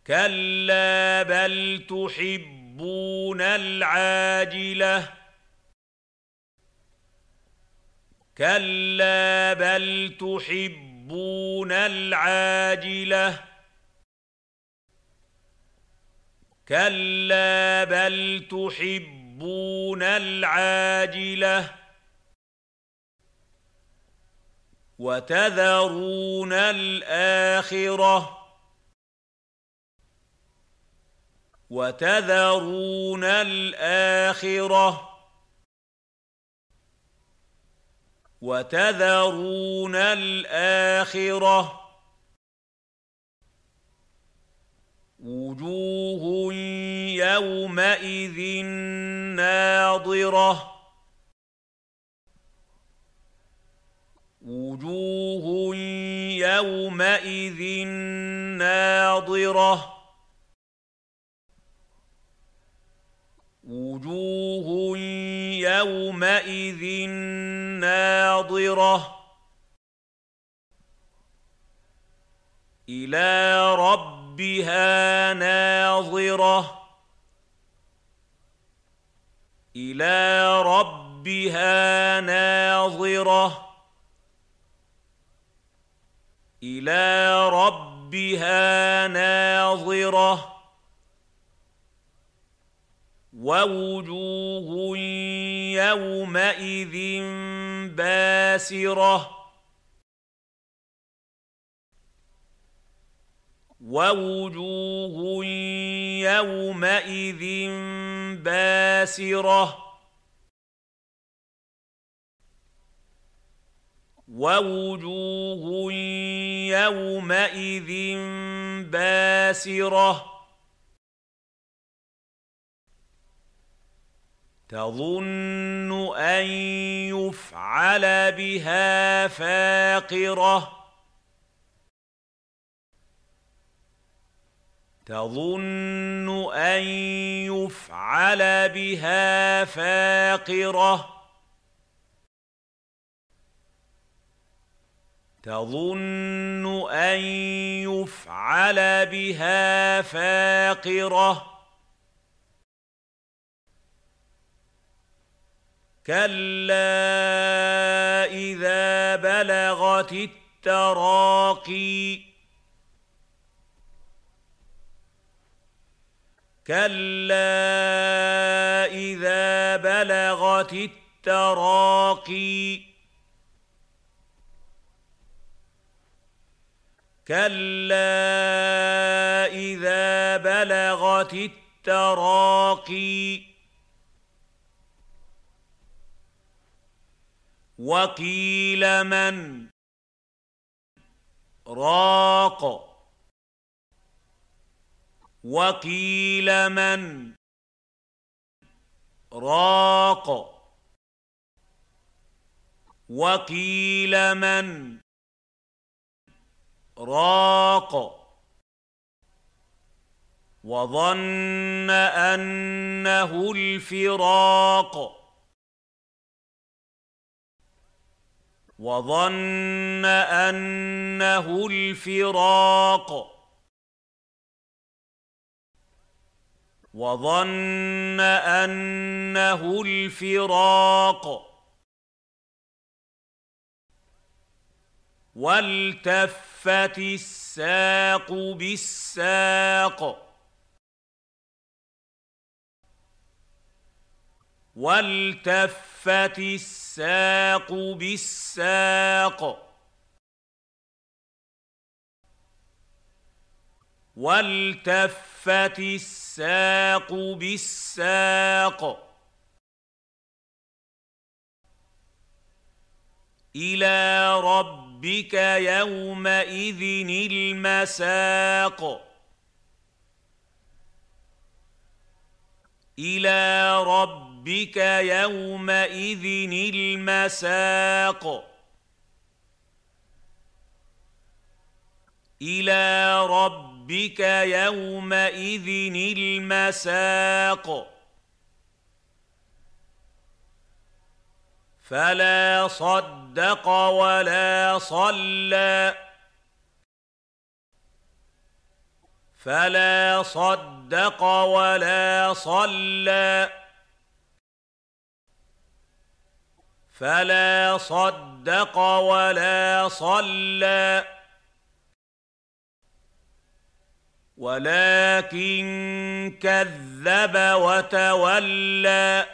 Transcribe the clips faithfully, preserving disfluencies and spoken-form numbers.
كَلَّا بَلْ تُحِبُّونَ الْعَاجِلَةَ كَلَّا بَلْ تُحِبُّونَ الْعَاجِلَةَ كَلَّا بَلْ تُحِبُّونَ الْعَاجِلَةَ وَتَذَرُونَ الْآخِرَةَ وَتَذَرُونَ الْآخِرَةَ وَتَذَرُونَ الْآخِرَةَ وُجُوهٌ يَوْمَئِذٍ نَّاضِرَةٌ وُجُوهٌ يَوْمَئِذٍ نَّاضِرَةٌ وُجُوهٌ يَوْمَئِذٍ نَّاضِرَةٌ إِلَىٰ رَبِّهَا نَاظِرَةٌ إِلَىٰ رَبِّهَا نَاظِرَةٌ إِلَىٰ رَبِّهَا نَاظِرَةٌ وَوُجُوهٌ يَوْمَئِذٍ بَاسِرَةٌ وَوُجُوهٌ يَوْمَئِذٍ بَاسِرَةٌ وَوُجُوهٌ يَوْمَئِذٍ بَاسِرَةٌ تَظُنُّ أَن يُفْعَلَ بِهَا فَاقِرَةٌ تَظُنُّ أَن يُفْعَلَ بِهَا فَاقِرَةٌ تَظُنُّ أَن يُفْعَلَ بِهَا فَاقِرَةٌ كَلَّا إِذَا بَلَغَتِ التَّرَاقِيَ كَلَّا إِذَا بَلَغَتِ التَّرَاقِيَ كَلَّا إِذَا بَلَغَتِ التَّرَاقِيَ وَقِيلَ مَنْ ۜ رَاقٍ وَقِيلَ مَنْ ۜ رَاقٍ وَقِيلَ مَنْ ۜ رَاقٍ وَظَنَّ أَنَّهُ الْفِرَاقُ وَظَنَّ أَنَّهُ الْفِرَاقُ وَظَنَّ أَنَّهُ الْفِرَاقُ وَالْتَفَّتِ السَّاقُ بِالسَّاقِ وَالْتَفَّتِ السَّاقُ بِالسَّاقِ وَالْتَفَّتِ السَّاقُ بِالسَّاقِ إِلَىٰ رَبِّكَ يَوْمَئِذٍ الْمَسَاقُ إِلَىٰ رَبِّكَ يَوْمَئِذٍ الْمَسَاقُ إِلَىٰ رَبِّكَ يَوْمَئِذٍ الْمَسَاقُ فَلَا صَدَّقَ وَلَا صَلَّىٰ فلا صدق ولا صلى فلا صدق ولا صلى ولكن كذب وتولى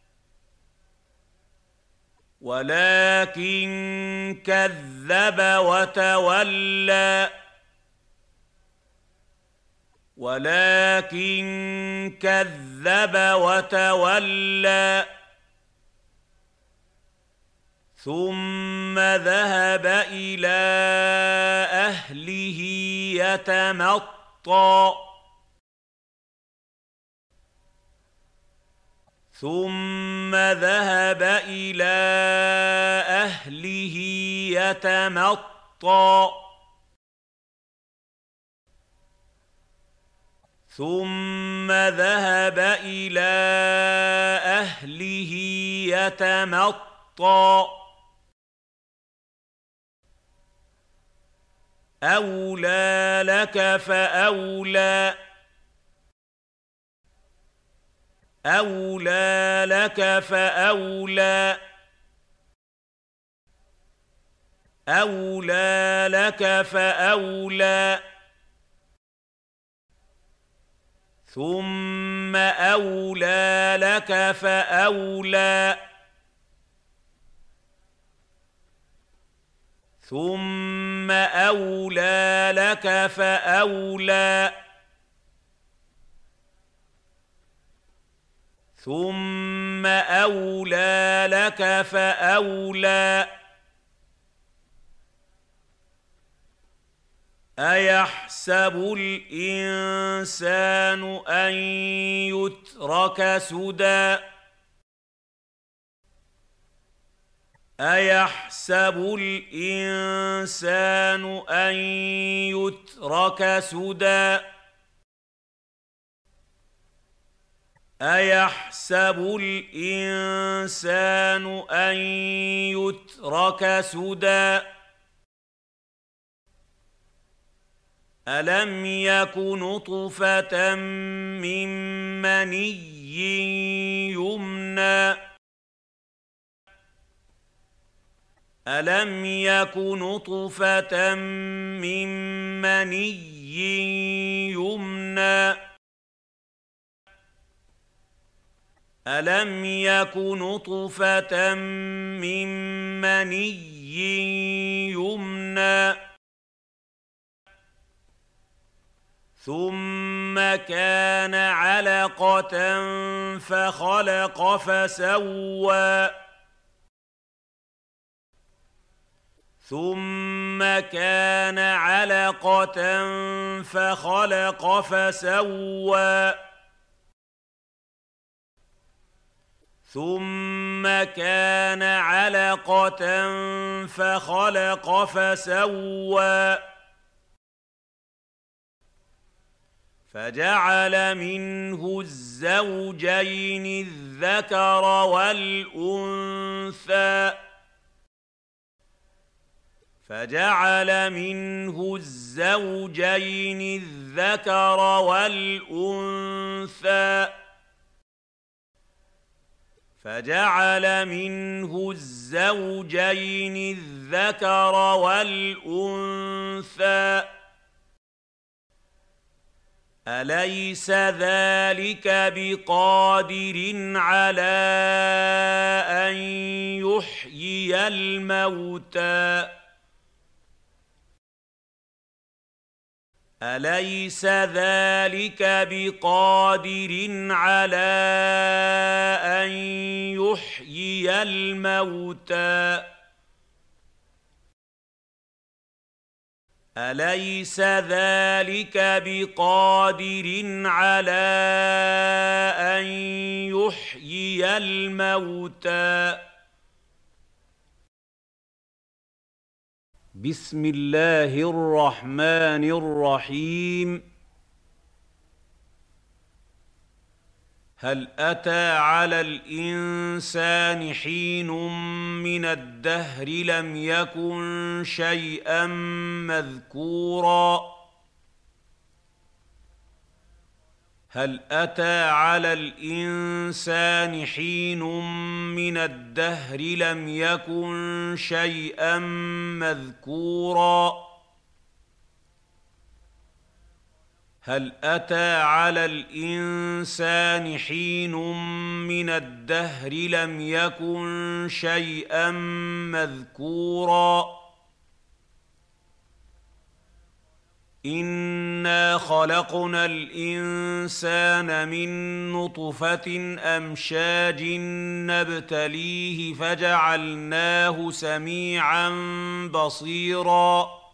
ولكن كذب وتولى ولكن كذب وتولى ثم ذهب إلى أهله يتمطى ثم ذهب إلى أهله يتمطى ثم ذهب إلى أهله يتمطى أولى لك فأولى أولى لك فأولى أولى لك فأولى ثم أولى لك فأولى ثم أولى لك فأولى ثم أولى لك فأولى أيحسب الإنسان أن يترك سدى أيحسب الإنسان أن يترك سدى أيحسب الإنسان أن يترك سدى ألم يك نطفة من مني يمنى ألم يك نطفة من مني يمنى ألم يك نطفة من مني يمنى ثم كان علقة فخلق فسوى ثم كان علقة فخلق فسوى ثم كان علقة فخلق فسوى فجعل منه الزوجين الذكر والأنثى فجعل منه الزوجين الذكر والأنثى فجعل منه الزوجين الذكر والأنثى أليس ذلك بقادر على أن يحيي الموتى أليس ذلك بقادر على أن يحيي الموتى أليس ذلك بقادر على أن يحيي الموتى بسم الله الرحمن الرحيم هل أتى على الإنسان حين من الدهر لم يكن شيئا مذكورا هل أتى على الإنسان حين من الدهر لم يكن شيئا مذكورا هل أتى على الإنسان حين من الدهر لم يكن شيئا مذكورا إنا خلقنا الإنسان من نطفة أمشاج نبتليه فجعلناه سميعا بصيرا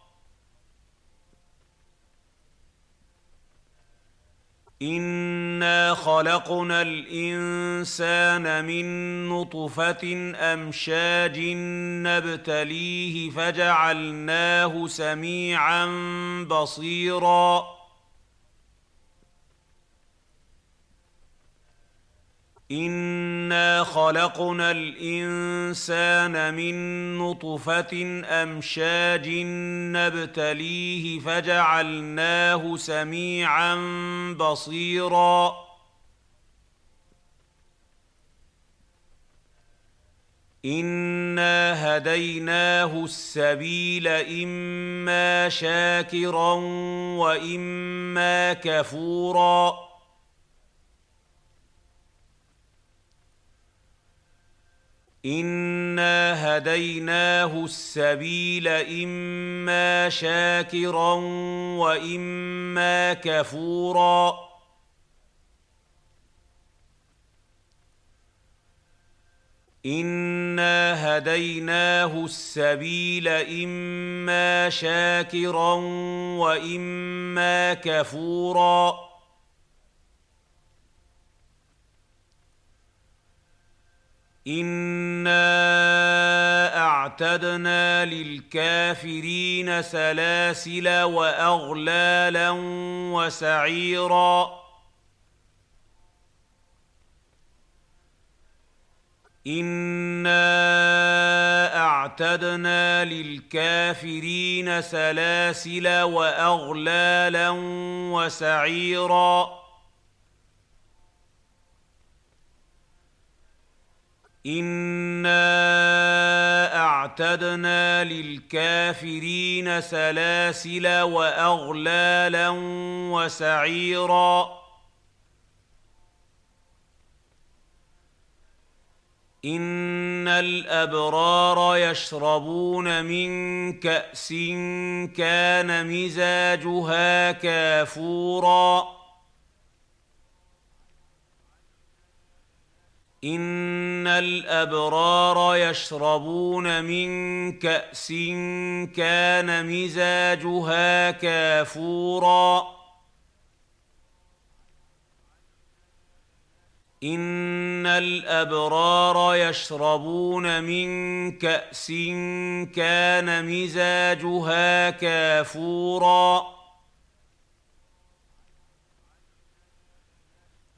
إنا خلقنا الإنسان من نطفة أمشاج نبتليه فجعلناه سميعا بصيرا إنا خلقنا الإنسان من نطفة أمشاج نبتليه فجعلناه سميعا بصيرا إنا هديناه السبيل إما شاكرا وإما كفورا إنا هديناه السبيل إما شاكرا وإما كفورا إنا هديناه السبيل إما شاكرا وإما كفورا إنا أعتدنا للكافرين سلاسل وأغلالا وسعيرا إنا أعتدنا للكافرين سلاسل وأغلالا وسعيرا إنا أعتدنا للكافرين سلاسل وأغلالا وسعيرا إن الأبرار يشربون من كأس كان مزاجها كافورا إن الأبرار يشربون من كأس كان مزاجها كافورا إن الأبرار يشربون من كأس كان مزاجها كافورا